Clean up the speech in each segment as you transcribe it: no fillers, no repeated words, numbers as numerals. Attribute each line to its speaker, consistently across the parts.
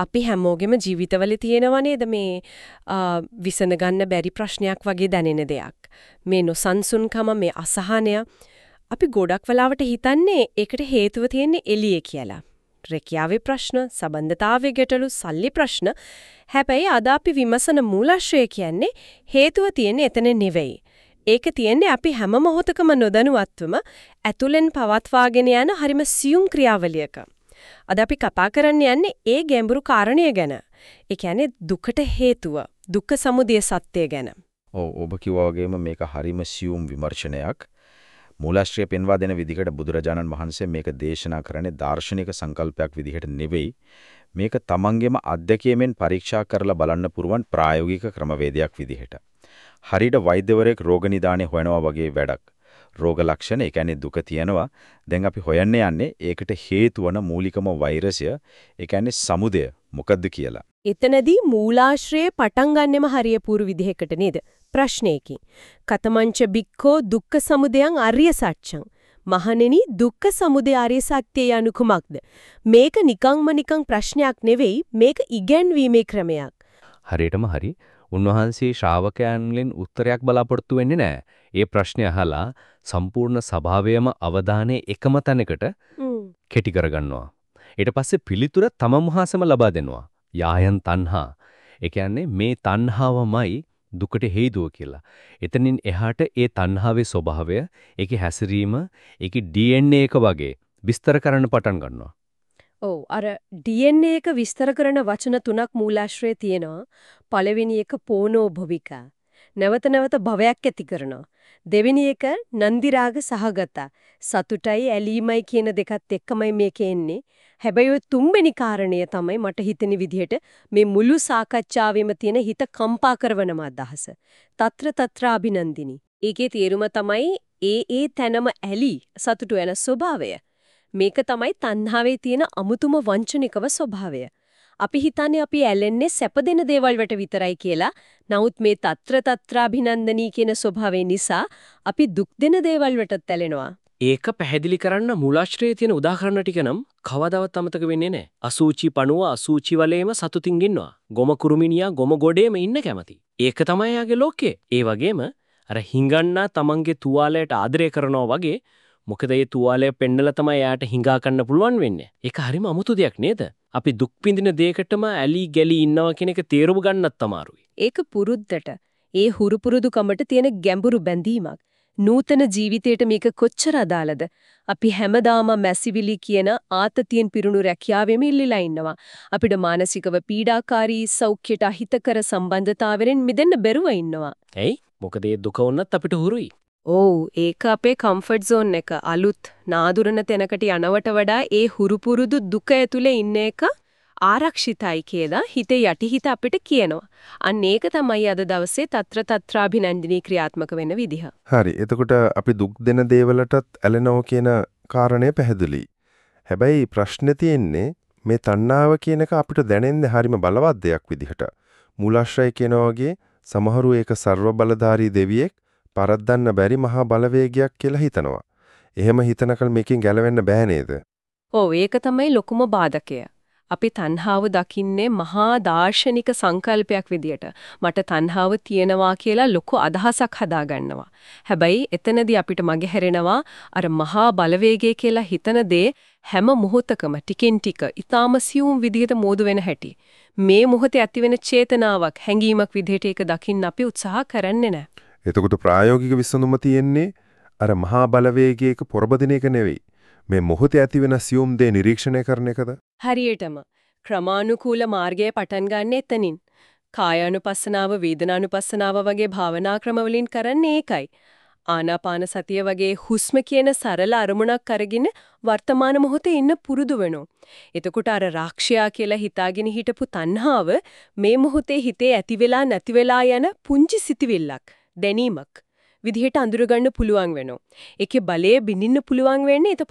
Speaker 1: අපි හැමෝගෙම ජීවිතවල තියෙනව නේද මේ විසඳ ගන්න බැරි ප්‍රශ්නයක් වගේ දැනෙන දෙයක්. මේ නොසන්සුන්කම, මේ අසහනය අපි ගොඩක් වෙලාවට හිතන්නේ ඒකට හේතුව තියෙන්නේ එළියේ කියලා. රැකියාවේ ප්‍රශ්න, සම්බන්ධතාවයේ ගැටලු, සල්ලි ප්‍රශ්න. හැබැයි අද අපි විමසන මූලාශ්‍රය කියන්නේ හේතුව තියෙන්නේ එතන නෙවෙයි. ඒක තියෙන්නේ අපි හැම මොහොතකම නොදැනුවත්වම ඇතුලෙන් පවත්වාගෙන යන හරිම සියුම් ක්‍රියාවලියක. අද අපි කතා කරන්න යන්නේ ඒ ගැඹුරු කාරණය ගැන. ඒ කියන්නේ දුකට හේතුව, දුක්ඛ සමුදය සත්‍ය ගැන.
Speaker 2: ඔබ කිව්වා වගේම මේක හරිම සියුම් විමර්ශනයක්. මූලාශ්‍රය පෙන්වා දෙන විදිහට බුදුරජාණන් වහන්සේ මේක දේශනා කරන්නේ දාර්ශනික සංකල්පයක් විදිහට නෙවෙයි. මේක තමන්ගේම අත්දැකීමෙන් පරීක්ෂා කරලා බලන්න පුරුවන් ප්‍රායෝගික ක්‍රමවේදයක් විදිහට. හරියට වෛද්‍යවරයෙක් රෝග නිදානේ හොයනවා වගේ වැඩක්. රෝග ලක්ෂණ, ඒ කියන්නේ දුක තියෙනවා. දැන් අපි හොයන්න යන්නේ ඒකට හේතු වන මූලිකම වෛරසය, ඒ කියන්නේ සමුදය මොකද්ද කියලා.
Speaker 1: එතනදී මූලාශ්‍රයේ පටන් ගන්නෙම හරියපුරු විදිහකට නේද? ප්‍රශ්නයකින්. කතමංච බික්ඛෝ දුක්ඛ සමුදයං ආර්ය සත්‍යං. මහණෙනි, දුක්ඛ සමුදය ආර්ය සත්‍යය යනු කුමක්ද? මේක නිකන් ප්‍රශ්නයක් නෙවෙයි, මේක ඉගැන්වීමේ ක්‍රමයක්.
Speaker 3: හරියටම හරි. උන්වහන්සේ ශ්‍රාවකයන්ගෙන් උත්තරයක් බලාපොරොත්තු වෙන්නේ නැහැ. ඒ ප්‍රශ්නේ අහලා සම්පූර්ණ සභාවයම අවධානය එකම තැනකට කෙටි කරගන්නවා. ඊට පස්සේ පිළිතුර තමම වහන්සේම ලබා දෙනවා. යායන් තණ්හා. ඒ කියන්නේ මේ තණ්හාවමයි දුකට හේතුව කියලා. එතනින් එහාට ඒ තණ්හාවේ ස්වභාවය, ඒකේ හැසිරීම, ඒකේ DNA එක වගේ විස්තර කරන්න පටන් ගන්නවා.
Speaker 1: ඔව්, අර DNA එක විස්තර කරන වචන තුනක් මූලාශ්‍රයේ තියෙනවා. පළවෙනි එක පෝනෝ භවිකා. නැවත නැවත භවයක් ඇති කරනවා. දෙවෙනි එක නන්දිරාග සහගත. සතුටයි ඇලීමයි කියන දෙකත් එක්කමයි මේකේ එන්නේ. හැබැයි ඔය තුන්වෙනි කාරණය තමයි මට හිතෙන විදිහට මේ මුළු සාකච්ඡාවෙම තියෙන හිත කම්පා කරවනම අදහස. తත්‍ර අභිනන්දිනි. ඒකේ තේරුම තමයි ඒ තැනම ඇලි සතුට වෙන ස්වභාවය. මේක තමයි තණ්හාවේ තියෙන අමුතුම වංචනිකව ස්වභාවය. අපි හිතන්නේ අපි ඇලෙන්නේ සැප දෙන දේවල් වලට විතරයි කියලා. නමුත් මේ తත්‍ර අභිනන්දනී කියන ස්වභාවය නිසා අපි දුක් දෙන දේවල් වලටත් ඇලෙනවා.
Speaker 4: ඒක පැහැදිලි කරන්න මූලාශ්‍රයේ තියෙන උදාහරණ ටික නම් කවදාවත් අමතක වෙන්නේ නැහැ. අසූචි පණුව අසූචි වලේම සතුටින් ඉන්නවා. ගොම කුරුමිනියා ගොම ගොඩේම ඉන්න කැමති. ඒක තමයි යාගේ ලෝකය. ඒ වගේම අර හිඟන්නා තමන්ගේ තුවාලයට ආදරය කරනවා වගේ. මොකද මේ තුවාලය පෙන්නලා තමයි යාට හිඟා ගන්න පුළුවන් වෙන්නේ. ඒක හරිම අමුතු දෙයක් නේද? අපි දුක් විඳින දෙයකටම ඇලි ගැලි ඉන්නවා කියන එක තේරුම් ගන්නත් අමාරුයි.
Speaker 1: ඒක පුරුද්දට, ඒ හුරු පුරුදුකමට තියෙන ගැඹුරු බැඳීමක්. නූතන ජීවිතයට මේක කොච්චර අදාළද? අපි හැමදාම මැසිවිලි කියන ආතතියෙන් පිරුණු රැකියාවෙම ඉල්ලලා ඉන්නවා. අපිට මානසිකව පීඩාකාරී සෞඛ්‍යයට අහිතකර සම්බන්ධතාවයෙන් මිදෙන්න බැරුව ඉන්නවා.
Speaker 4: ඇයි? මොකද ඒ දුක වුණත් අපිට හුරුයි.
Speaker 1: ඔව්, ඒක අපේ කම්ෆර්ට් zone එක. අලුත් නාදුරන තැනකට යනවට වඩා ඒ හුරු පුරුදු දුක ඇතුලේ ඉන්න එක ආරක්ෂිතයි කියලා හිතේ යටිහිත අපිට කියනවා. අන්න ඒක තමයි අද දවසේ తත්‍රාභිනන්දිනී ක්‍රියාත්මක වෙන විදිහ.
Speaker 5: හරි. එතකොට අපි දුක් දෙන දේවලටත් ඇලෙනවා කියන කාරණය පැහැදිලි. හැබැයි ප්‍රශ්නේ තියෙන්නේ මේ තණ්හාව කියන එක අපිට දැනෙන්නේ හරිම බලවත් දෙයක් විදිහට. මූලාශ්‍රය කියනවා වගේ සමහරු ඒක ਸਰව බලධාරී දෙවියෙක් පරද්දන්න බැරි මහා බලවේගයක් කියලා හිතනවා. එහෙම හිතනකල් මේකෙන් ගැලවෙන්න බෑ නේද?
Speaker 1: ඔව්, ඒක තමයි ලොකුම බාධකය. අපි තණ්හාව දකින්නේ මහා දාර්ශනික සංකල්පයක් විදියට. මට තණ්හාව තියෙනවා කියලා ලොකු අදහසක් හදාගන්නවා. හැබැයි එතනදී අපිට මගහැරෙනවා අර මහා බලවේගය කියලා හිතන දේ හැම මොහොතකම ටිකෙන් ටික ඊටාම සියුම් විදියට මෝදු වෙන හැටි. මේ මොහොතේ ඇතිවෙන චේතනාවක්, හැඟීමක් විදියට ඒක දකින්න අපි උත්සාහ කරන්නේ නැහැ.
Speaker 5: එතකොට ප්‍රායෝගික විසඳුම තියෙන්නේ අර මහා බලවේගයක පොරබදින එක නෙවෙයි. මේ මොහොතේ ඇතිවෙන සියුම් දේ නිරීක්ෂණය කරන එකද?
Speaker 1: හරියටම ක්‍රමානුකූල මාර්ගය පටන් ගන්න එතනින්. කායානුපස්සනාව, වේදනානුපස්සනාව වගේ භාවනා ක්‍රම වලින් කරන්නේ ඒකයි. ආනාපාන සතිය වගේ හුස්ම කියන සරල අරමුණක් අරගෙන වර්තමාන මොහොතේ ඉන්න පුරුදු වෙනවා. එතකොට අර රාක්ෂයා කියලා හිතාගෙන හිටපු තණ්හාව මේ මොහොතේ හිතේ ඇති වෙලා නැති වෙලා යන පුංචි සිතිවිල්ලක්, දැනීමක් විදිහට අඳුරගන්න පුළුවන් වෙනවා. ඒකේ බලය බිනින්න පුළුවන් වෙන්නේ එතකොටයි.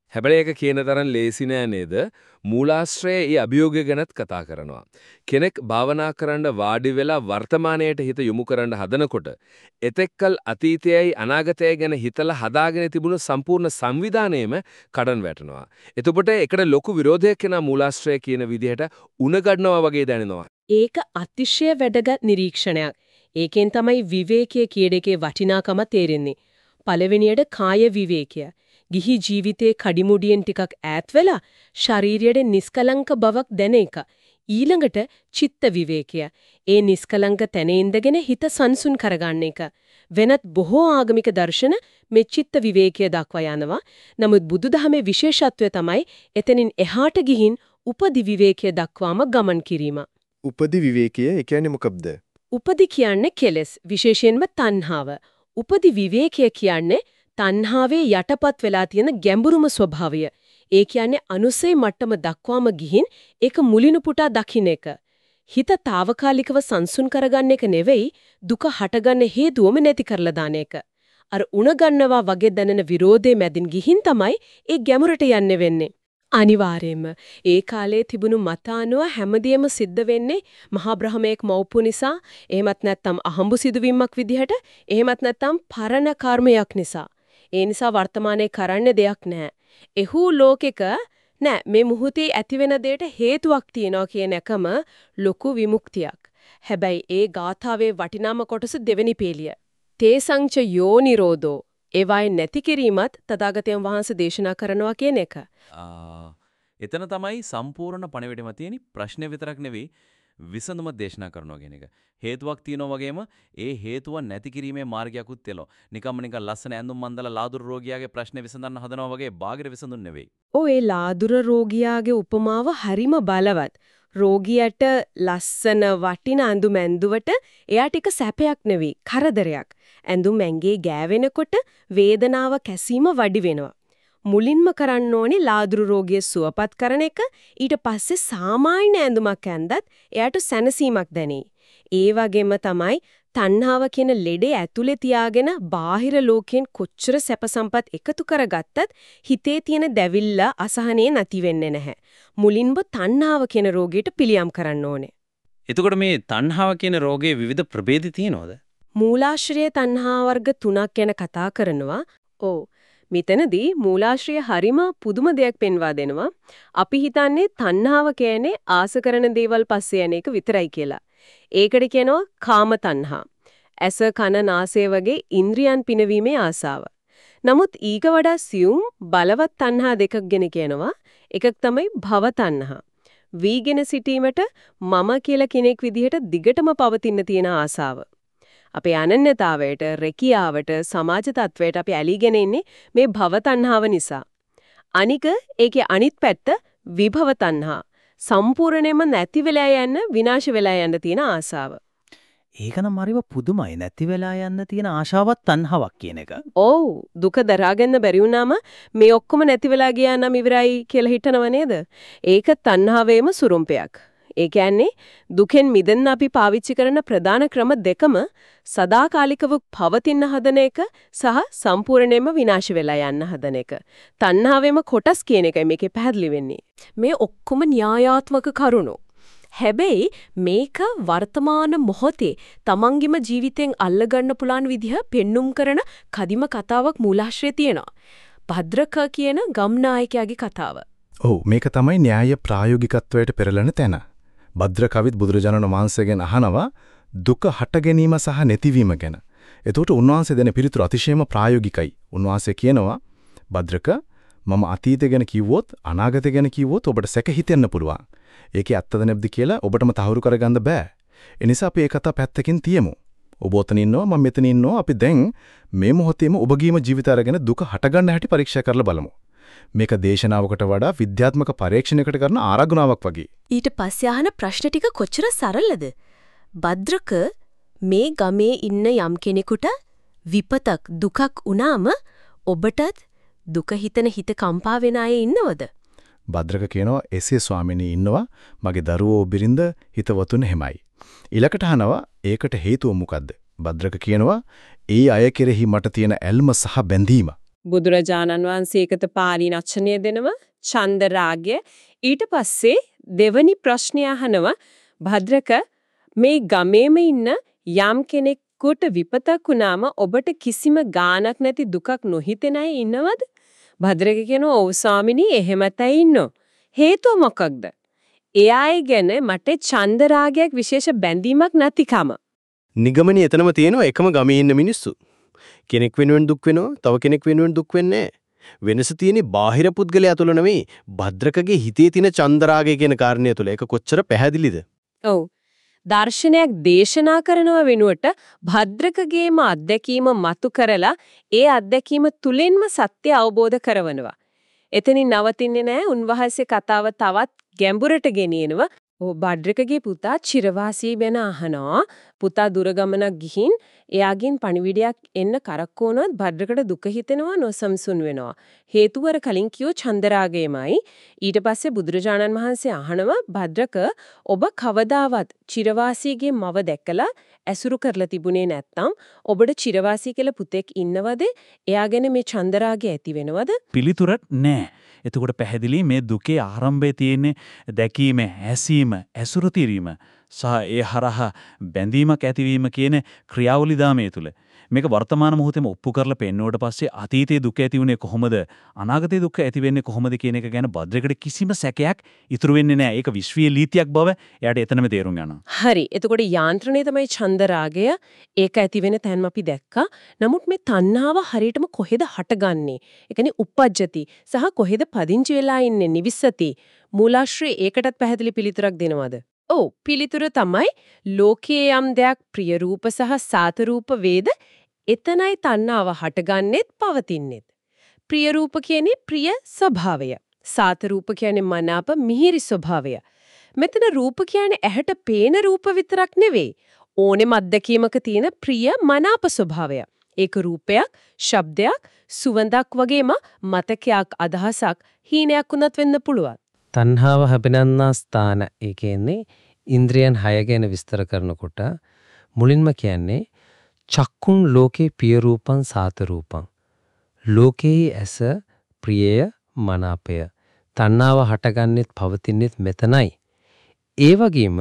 Speaker 6: හැබැයි ඒක කියන තරම් ලේසි නෑ නේද? මූලාශ්‍රයේ ඒ අභියෝගය ගැනත් කතා කරනවා. කෙනෙක් භාවනා කරන්න වාඩි වෙලා වර්තමානයට හිත යොමු කරන්න හදනකොට එතෙක්කල් අතීතයයි අනාගතයයි ගැන හිතලා හදාගෙන තිබුණු සම්පූර්ණ සංවිධානයම කඩන් වැටෙනවා. එතකොට ඒකට ලොකු විරෝධයක් වෙනා මූලාශ්‍රය කියන විදිහට උණ ගන්නවා වගේ දැනෙනවා.
Speaker 1: ඒක අතිශය වැදගත් නිරීක්ෂණයක්. ඒකෙන් තමයි විවේකයේ කියන එකේ වටිනාකම තේරෙන්නේ. පළවෙනියට කාය විවේකය. ගිහි ජීවිතේ කඩිමුඩියෙන් ටිකක් ඈත් වෙලා ශාරීරියේ නිස්කලංක බවක් දැන එක. ඊළඟට චිත්ත විවේකය. ඒ නිස්කලංක තැන ඉඳගෙන හිත සංසුන් කරගන්න එක. වෙනත් බොහෝ ආගමික දර්ශන මේ චිත්ත විවේකය දක්වා යනවා. නමුත් බුදුදහමේ විශේෂත්වය තමයි එතනින් එහාට ගිහින් උපදි විවේකය දක්වාම ගමන් කිරීම.
Speaker 5: උපදි විවේකය ඒ කියන්නේ මොකක්ද?
Speaker 1: උපදි කියන්නේ කෙලෙස්, විශේෂයෙන්ම තණ්හාව. උපදි විවේකය කියන්නේ තණ්හාවේ යටපත් වෙලා තියෙන ගැඹුරුම ස්වභාවය. ඒ කියන්නේ අනුසය මට්ටම දක්වාම ගිහින් ඒක මුලිනු පුටා දකින්න එක. හිත తాවකාලිකව සංසුන් කරගන්න එක නෙවෙයි, දුක හටගන්න හේතුවම නැති කරලා දාන එක. අර උණ ගන්නවා වගේ දැනෙන විරෝධයේ මැදින් ගිහින් තමයි ඒ ගැඹුරට යන්නේ වෙන්නේ. අනිවාර්යයෙන්ම ඒ කාලේ තිබුණු මතානුව හැමදේම සිද්ධ වෙන්නේ මහා බ්‍රහ්මයෙක් මවපු නිසා, එහෙමත් නැත්නම් අහඹු සිදුවීමක් විදිහට, එහෙමත් නැත්නම් පරණ කර්මයක් නිසා. ඒ නිසා වර්තමානයේ කරන්න දෙයක් නැහැ. එහු ලෝකෙක නෑ මේ මුහුතේ ඇතිවෙන දෙයට හේතුවක් තියනවා කියන එකම ලොකු විමුක්තියක්. හැබැයි ඒ ගාථාවේ වටිනාම කොටස දෙවෙනි පේලිය. තේසංච යෝනිරෝධෝ ඒවයි නැති කිරීමත් තථාගතයන් වහන්සේ දේශනා කරනවා කියන එක.
Speaker 2: එතන තමයි සම්පූර්ණ පණිවිඩෙම තියෙන ප්‍රශ්නේ විතරක් නෙවෙයි විසඳුම දේශනා කරනවා කියන එක. හේතුවක් තියෙනවා වගේම ඒ හේතුව නැති කිරීමේ මාර්ගයක්ුත් තියෙනවා. නිකම්ම ලස්සන ඇඳුම් මන්දලා ලාදුර රෝගියාගේ ප්‍රශ්නේ විසඳන්න හදනවා වගේ බාහිර විසඳුම් නෙවෙයි.
Speaker 1: ඒ ලාදුර රෝගියාගේ උපමාව හරිම බලවත්. රෝගියට ලස්සන වටින ඇඳුම් ඇඳුවට එයා ටික සැපයක් නෙවෙයි, කරදරයක්. ඇඳුම් ඇඟේ ගෑවෙනකොට වේදනාව කැසීම වැඩි වෙනවා. මුලින්ම කරන්න ඕනේ ලාදුරු රෝගිය සුවපත් කරන එක. ඊට පස්සේ සාමාන්‍ය ඇඳුමක් ඇඳත් එයාට සැනසීමක් දැනේ. ඒ වගේම තමයි තණ්හාව කියන ලෙඩේ ඇතුලේ තියාගෙන බාහිර ලෝකයෙන් කොච්චර සැප සම්පත් එකතු කරගත්තත් හිතේ තියෙන දැවිල්ල අසහනේ නැති වෙන්නේ නැහැ. මුලින්ම තණ්හාව කියන රෝගයට පිළියම් කරන්න ඕනේ.
Speaker 4: එතකොට මේ තණ්හාව කියන රෝගයේ විවිධ ප්‍රභේද තියෙනවද?
Speaker 1: මූලාශ්‍රය තණ්හා වර්ග 3ක් ගැන කතා කරනවා. මෙතනදී මූලාශ්‍රය හරිම පුදුම දෙයක් පෙන්වා දෙනවා. අපි හිතන්නේ තණ්හාව කියන්නේ ආස කරන දේවල් පස්සේ යන එක විතරයි කියලා. ඒකට කියනවා කාම තණ්හා. ඇස කන නාසය වගේ ඉන්ද්‍රියන් පිනවීමේ ආසාව. නමුත් ඊට වඩා සියුම් බලවත් තණ්හා දෙකක් ගැන කියනවා. එකක් තමයි භව තණ්හා. වීගෙන සිටීමට මම කියලා කෙනෙක් විදිහට දිගටම පවතින තියෙන ආසාව. අපේ අනන්‍යතාවයට, රැකියාවට, සමාජ තත්වයට අපි ඇලිගෙන ඉන්නේ මේ භව තණ්හාව නිසා. අනික ඒකේ අනිත් පැත්ත විභව තණ්හා. සම්පූර්ණයෙන්ම නැති වෙලා යන්න, විනාශ වෙලා යන්න තියෙන ආසාව.
Speaker 7: ඒක නම් හරිම පුදුමයි. නැති වෙලා යන්න තියෙන ආශාවත් තණ්හාවක් කියන එක.
Speaker 1: ඔව්, දුක දරාගන්න බැරි වුණාම මේ ඔක්කොම නැති වෙලා ගියා නම් ඉවරයි කියලා හිතනව නේද? ඒක තණ්හාවේම සුරුම්පයක්. ඒ කියන්නේ දුකෙන් මිදෙන්න අපි පාවිච්චි කරන ප්‍රධාන ක්‍රම දෙකම සදාකාලිකව පවතින හදන එක සහ සම්පූර්ණයෙන්ම විනාශ වෙලා යන්න හදන එක. තණ්හාවෙම කොටස් කියන එකයි මේකේ පැහැදිලි වෙන්නේ. මේ ඔක්කොම න්‍යායාත්මක කරුණු. හැබැයි මේක වර්තමාන මොහොතේ තමන්ගේම ජීවිතෙන් අල්ලගන්න පුළුවන් විදිහ පෙන්눔 කරන කදිම කතාවක් මූලාශ්‍රයේ තියෙනවා. භද්‍රක කියන ගම්නායකයාගේ කතාව.
Speaker 8: ඔව්, මේක තමයි න්‍යාය ප්‍රායෝගිකත්වයට පෙරලෙන තැන. භද්‍රකවිත් බුදුරජාණන් වහන්සේගෙන් අහනවා දුක හට ගැනීම සහ නැතිවීම ගැන. එතකොට උන්වහන්සේ දෙන පිළිතුර අතිශයම ප්‍රායෝගිකයි. උන්වහන්සේ කියනවා භද්‍රක මම අතීතය ගැන කිව්වොත් අනාගතය ගැන කිව්වොත් ඔබට සැක හිතෙන්න පුළුවන්. ඒකේ ඇත්තද නැද්ද කියලා ඔබටම තහවුරු කරගන්න බෑ. ඒ නිසා අපි ඒ කතා පැත්තකින් තියමු. ඔබ ඔතන ඉන්නවා, මම මෙතන ඉන්නවා. අපි දැන් මේ මොහොතේම ඔබගේම ජීවිතය අරගෙන දුක හටගන්න හැටි පරීක්ෂා කරලා බලමු. මේක දේශනාවකට වඩා විද්‍යාත්මක පරීක්ෂණයකට කරන ආරාධනාවක් වගේ.
Speaker 1: ඊට පස්සේ අහන ප්‍රශ්න ටික කොච්චර සරලද? භද්‍රක මේ ගමේ ඉන්න යම් කෙනෙකුට විපතක් දුකක් වුණාම ඔබටත් දුක හිතන හිත කම්පා වෙන අය ඉන්නවද?
Speaker 8: භද්‍රක කියනවා එසේ ස්වාමිනී ඉන්නවා. මගේ දරුවෝ බිරිඳ හිතවතුන් හැමයි. ඊළකට අහනවා ඒකට හේතුව මොකද්ද? භද්‍රක කියනවා ඒ අය කෙරෙහි මට තියෙන ඇල්ම සහ බැඳීම.
Speaker 1: බුදුරජාණන් වහන්සේ ඒකට පාළි වචනය දෙනවා ඡන්ද රාගය. ඊට පස්සේ දෙවනි ප්‍රශ්නය අහනවා භද්‍රක මේ ගමේම ඉන්න යම් කෙනෙකුට විපතක් වුණාම ඔබට කිසිම ගාණක් නැති දුකක් නොහිතෙන අය ඉන්නවද? භද්‍රක කියනවා ඔව් ස්වාමිනී එහෙමතයි ඉන්නෝ. හේතුව මොකක්ද? එයායි ගැන මට ඡන්ද රාගයක් විශේෂ බැඳීමක් නැතිකම.
Speaker 9: නිගමනයේ එතනම තියෙනවා එකම ගමේ ඉන්න මිනිස්සු. කෙනෙක් වෙනුවෙන් දුක් වෙනවා, තව කෙනෙක් වෙනුවෙන් දුක් වෙන්නේ නැහැ. වෙනස තියෙන්නේ බාහිර පුද්ගලයා තුළ නෙවෙයි, භද්‍රකගේ හිතේ තියෙන චන්දරාගය කියන කාරණය තුළ. ඒක කොච්චර පැහැදිලිද?
Speaker 1: ඔව්. දර්ශනයක් දේශනා කරනව වෙනුවට භද්‍රකගේම අත්දැකීම මතු කරලා ඒ අත්දැකීම තුලින්ම සත්‍ය අවබෝධ කරවනවා. එතනින් නවතින්නේ නැහැ. උන්වහන්සේ කතාව තවත් ගැඹුරට ගෙනියනවා. භද්‍රකගේ පුතා චිරවාසී වෙන අහනවා. පුතා දුර ගමනක් ගිහින් එයාගෙන් පණිවිඩයක් එන්න කරක්කෝනොත් භද්‍රකට දුක හිතෙනවා, නොසම්සුන් වෙනවා. හේතුවර කලින් කියෝ චන්දරාගයමයි. ඊට පස්සේ බුදුරජාණන් වහන්සේ අහනවා භද්‍රක ඔබ කවදාවත් චිරවාසීගේ මව දැකලා ඇසුරු කරලා තිබුණේ නැත්නම් ඔබට චිරවාසී කියලා පුතෙක් ඉන්නවද? එයාගෙන මේ චන්දරාගය ඇති වෙනවද?
Speaker 10: පිළිතුරක් නැහැ. එතකොට පැහැදිලි මේ දුකේ ආරම්භයේ තියෙන්නේ දැකීම, ඇසීම, ඇසුරු කිරීම සහ ඒ හරහා බැඳීමක් ඇතිවීම කියන ක්‍රියාවලිදාමයේ තුල. මේක වර්තමාන මොහොතේම ඔප්පු කරලා පෙන්නුවට පස්සේ අතීතයේ දුක ඇති වුණේ කොහොමද? අනාගතයේ දුක ඇති වෙන්නේ කොහොමද කියන එක ගැන භද්‍රකට කිසිම සැකයක් ඉතුරු වෙන්නේ නැහැ. ඒක විශ්වීය ලීතියක් බව එයාට එතනම තේරුම් යනවා.
Speaker 1: හරි. එතකොට යාන්ත්‍රණය තමයි චන්දරාගය. ඒක ඇති වෙන තැන්ම අපි දැක්කා. නමුත් මේ තණ්හාව හරියටම කොහෙද හටගන්නේ? ඒ කියන්නේ උපජ්ජති සහ කොහෙද පදිංචි වෙලා ඉන්නේ නිවිස්සති. මූලාශ්‍රය ඒකටත් පැහැදිලි පිළිතුරක් දෙනවද? ඔව්. පිළිතුර තමයි ලෝකයේ යම් දෙයක් ප්‍රිය රූප සහ සාත රූප වේද එතනයි තණ්හාව හටගන්නෙත් පවතින්නෙත්. ප්‍රිය රූප කියන්නේ ප්‍රිය ස්වභාවය. සාත රූප කියන්නේ මනාප මිහිරි ස්වභාවය. මෙතන රූප කියන්නේ ඇහැට පේන රූප විතරක් නෙවෙයි. ඕනෙම අත්දැකීමක තියෙන ප්‍රිය මනාප ස්වභාවය. ඒක රූපයක්, ශබ්දයක්, සුවඳක් වගේම මතකයක්, අදහසක්, හීනයක් උනත් වෙන්න පුළුවන්.
Speaker 11: තණ්හාව හැපෙනන්නා ස්ථාන ඒ කියන්නේ ඉන්ද්‍රියන් 6 ගැන විස්තර කරනකොට මුලින්ම කියන්නේ චක්කුන් ලෝකේ පිය රූපං සාත රූපං ලෝකේ ඇස ප්‍රියය මනාපය තණ්හාව හටගන්නෙත් පවතින්නෙත් මෙතනයි. ඒ වගේම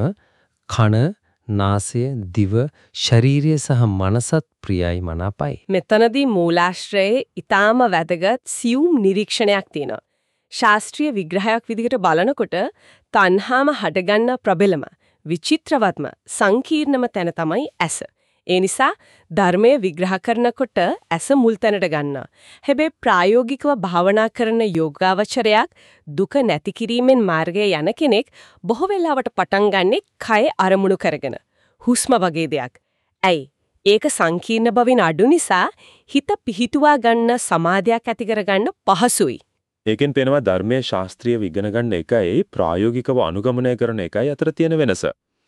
Speaker 11: කන නාසය දිව ශරීරය සහ මනසත් ප්‍රියයි මනාපයි.
Speaker 1: මෙතනදී මූලාශ්‍රයේ ඊටාම වැදගත් සියුම් නිරීක්ෂණයක් තියෙනවා. ශාස්ත්‍රීය විග්‍රහයක් විදිහට බලනකොට තණ්හාම හටගන්න ප්‍රබලම විචිත්‍රවත්ම සංකීර්ණම තැන තමයි ඇස. ඒ නිසා ධර්මයේ විග්‍රහ කරනකොට ඇස මුල් තැනට ගන්නවා. හැබැයි ප්‍රායෝගිකව භාවනා කරන යෝගාවචරයක් දුක නැති කිරීමෙන් මාර්ගයේ යන කෙනෙක් බොහෝ වෙලාවට පටන් ගන්නෙ කය අරමුණු කරගෙන. හුස්ම වගේ දෙයක්. ඇයි? ඒක සංකීර්ණ බවින් අඩු නිසා හිත පිහිටුවා ගන්න සමාධියක් ඇති කරගන්න පහසුයි.
Speaker 12: ඒකෙන් පේනවා ධර්මයේ ශාස්ත්‍රීය විග්‍රහ ගන්න එකයි ප්‍රායෝගිකව අනුගමනය කරන එකයි අතර තියෙන වෙනස.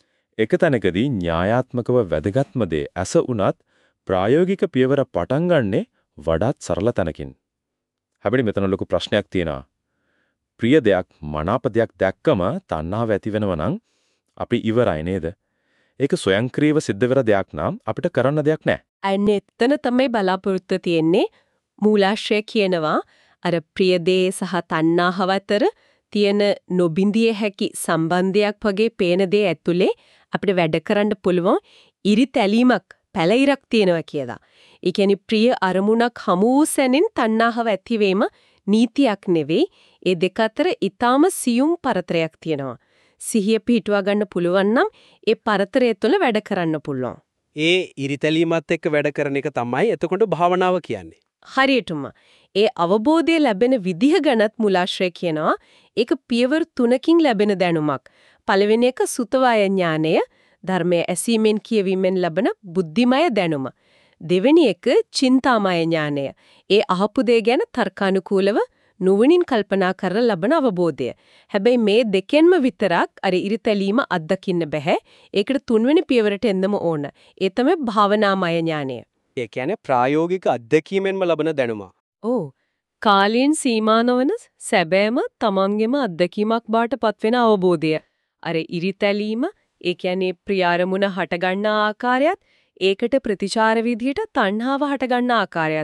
Speaker 12: එක තැනකදී න්‍යායාත්මකව වැදගත්ම දේ ඇස උනත් ප්‍රායෝගික පියවර පටන් ගන්නෙ වඩාත් සරල තැනකින්. හැබැයි මෙතන ලොකු ප්‍රශ්නයක් තියෙනවා. ප්‍රිය දෙයක් මනාප දෙයක් දැක්කම තණ්හාව ඇති වෙනවා නම් අපි ඉවරයි නේද? ඒක ස්වයංක්‍රීයව සිද්ධ වෙන දෙයක් නම් අපිට කරන්න දෙයක් නැහැ.
Speaker 1: අන්න එතන තමයි බලාපොරොත්තු තියෙන්නේ. මූලාශ්‍රය කියනවා අර ප්‍රිය දේ සහ තණ්හාව අතර තියෙන නොබින්දිය හැකි සම්බන්ධයක් වගේ පේන දේ ඇතුලේ අපිට වැඩ කරන්න පුළුවන් ඉරිතැලීමක් පැලිරක් තියෙනවා කියලා. ඒ කියන්නේ ප්‍රිය අරමුණක් හමු සැනින් තණ්හාව ඇතිවීම නීතියක් නෙවෙයි. ඒ දෙක අතර ඊටාම සියුම් පරතරයක් තියෙනවා. සිහිය පිහිටුවා ගන්න පුළුවන් නම් ඒ පරතරය තුළ වැඩ කරන්න පුළුවන්.
Speaker 9: ඒ ඉරිතැලීමත් එක්ක වැඩ කරන එක තමයි එතකොට භාවනාව කියන්නේ.
Speaker 1: හරියටම ඒ අවබෝධය ලැබෙන විදිහ ගැනත් මුලාශ්‍රය කියනවා. ඒක පියවර 3කින් ලැබෙන දැනුමක්. පළවෙනි එක සුතවාය ඥානය, ධර්මයේ ඇසීමෙන් කියවීමෙන් ලැබෙන බුද්ධිමය දැනුම. දෙවෙනි එක චින්තාමය ඥානය. ඒ අහපු දේ ගැන තර්කානුකූලව නුවණින් කල්පනා කරලා ලබන අවබෝධය. හැබැයි මේ දෙකෙන්ම විතරක් අර ඉරිතැලීම අත්දකින්න බෑ. ඒකට තුන්වෙනි පියවරට එන්නම ඕන. ඒ තමයි භාවනාමය ඥානය.
Speaker 9: ඒ කියන්නේ ප්‍රායෝගික අත්දැකීමෙන්ම ලබන දැනුම.
Speaker 1: ඔව්. කාලයෙන් සීමා නොවන සැබෑම තමන්ගේම අත්දැකීමක් බාටපත් වෙන අවබෝධය. අර ඉරිතැලීම, ඒ කියන්නේ ප්‍රියාරමුණ හටගන්නා ආකාරයත්, ඒකට ප්‍රතිචාර විදිහට තණ්හාව හටගන්නා ආකාරයත්,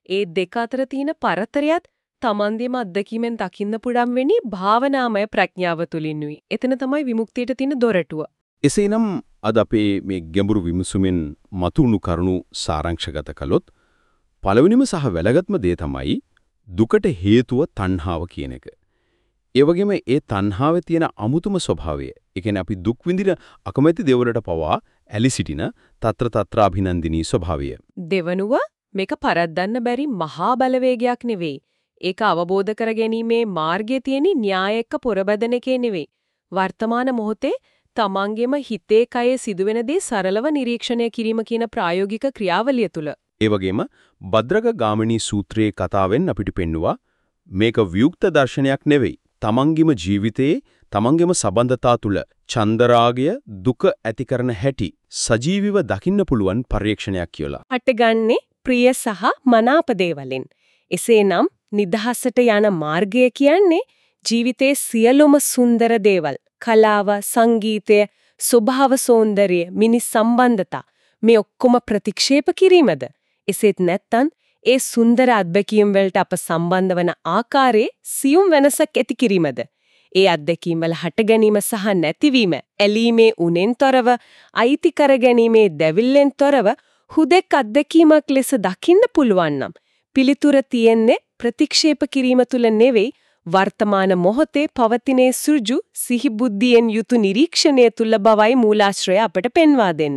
Speaker 1: ඒ දෙක අතර තියෙන පරතරයත් තමන්ගේම අත්දැකීමෙන් දකින්න පුඩම් වෙන්නේ භාවනාමය ප්‍රඥාව තුලින්ුයි. එතන තමයි විමුක්තියට තියෙන දොරටුව.
Speaker 9: එසේනම් අද අපේ මේ ගැඹුරු විමසුමෙන් මතුණු කරුණු සාරාංශගත කළොත් පළවෙනිම සහ වැදගත්ම දේ තමයි දුකට හේතුව තණ්හාව කියන එක. ඒ වගේම ඒ තණ්හාවේ තියෙන අමුතුම ස්වභාවය, ඒ කියන්නේ අපි දුක් විඳින අකමැති දේවලට පවා ඇලි සිටින తත්‍ර తත්‍රාභිනන්දිනී ස්වභාවය.
Speaker 1: දෙවනුව මේක පරද්දන්න බැරි මහා බලවේගයක් නෙවෙයි. ඒක අවබෝධ කර ගැනීමේ මාර්ගයේ තියෙන න්‍යාය එක්ක පොරබදන එකේ නෙවෙයි. වර්තමාන මොහොතේ තමන්ගේම හිතේ කයේ සිදුවෙන දේ සරලව නිරීක්ෂණය කිරීම කියන ප්‍රායෝගික ක්‍රියාවලිය තුල.
Speaker 9: ඒ වගේම භද්‍රක ගාමිණී සූත්‍රයේ කතාවෙන් අපිට පෙන්නවා මේක වියුක්ත දර්ශනයක් නෙවෙයි. තමන්ගේම ජීවිතයේ තමන්ගේම සබඳතා තුල චන්දරාගය දුක ඇති කරන හැටි සජීවීව දකින්න පුළුවන් පරීක්ෂණයක් කියලා.
Speaker 1: හටගන්නේ ප්‍රිය සහ මනාප දේවලින්. එසේනම් නිදහසට යන මාර්ගය කියන්නේ ජීවිතයේ සියලුම සුන්දර දේවල්, කලාව, සංගීතය, ස්වභාව සෞන්දර්ය, මිනිස් සම්බන්ධතා මේ ඔක්කොම ප්‍රතික්ෂේප කිරීමද? එසේත් නැත්නම් ඒ සුන්දර අත්දැකීම් වලට අප සම්බන්ධ වන ආකාරයේ සියුම් වෙනසක් ඇති කිරීමද? ඒ අත්දැකීම් වල හට ගැනීම සහ නැතිවීම, ඇලීමේ උනෙන් තොරව, අයිති කර ගැනීමේ දැවිල්ලෙන් තොරව හුදෙක් අත්දැකීමක් ලෙස දකින්න පුළුවන් නම් පිළිතුර තියෙන්නේ ප්‍රතික්ෂේප කිරීම තුල නෙවෙයි, වර්තමාන මොහොතේ පවතින සෘජු සිහි බුද්ධියෙන් යුතු නිරීක්ෂණය තුල බවයි මූලාශ්‍රය අපට පෙන්වා දෙන්නේ.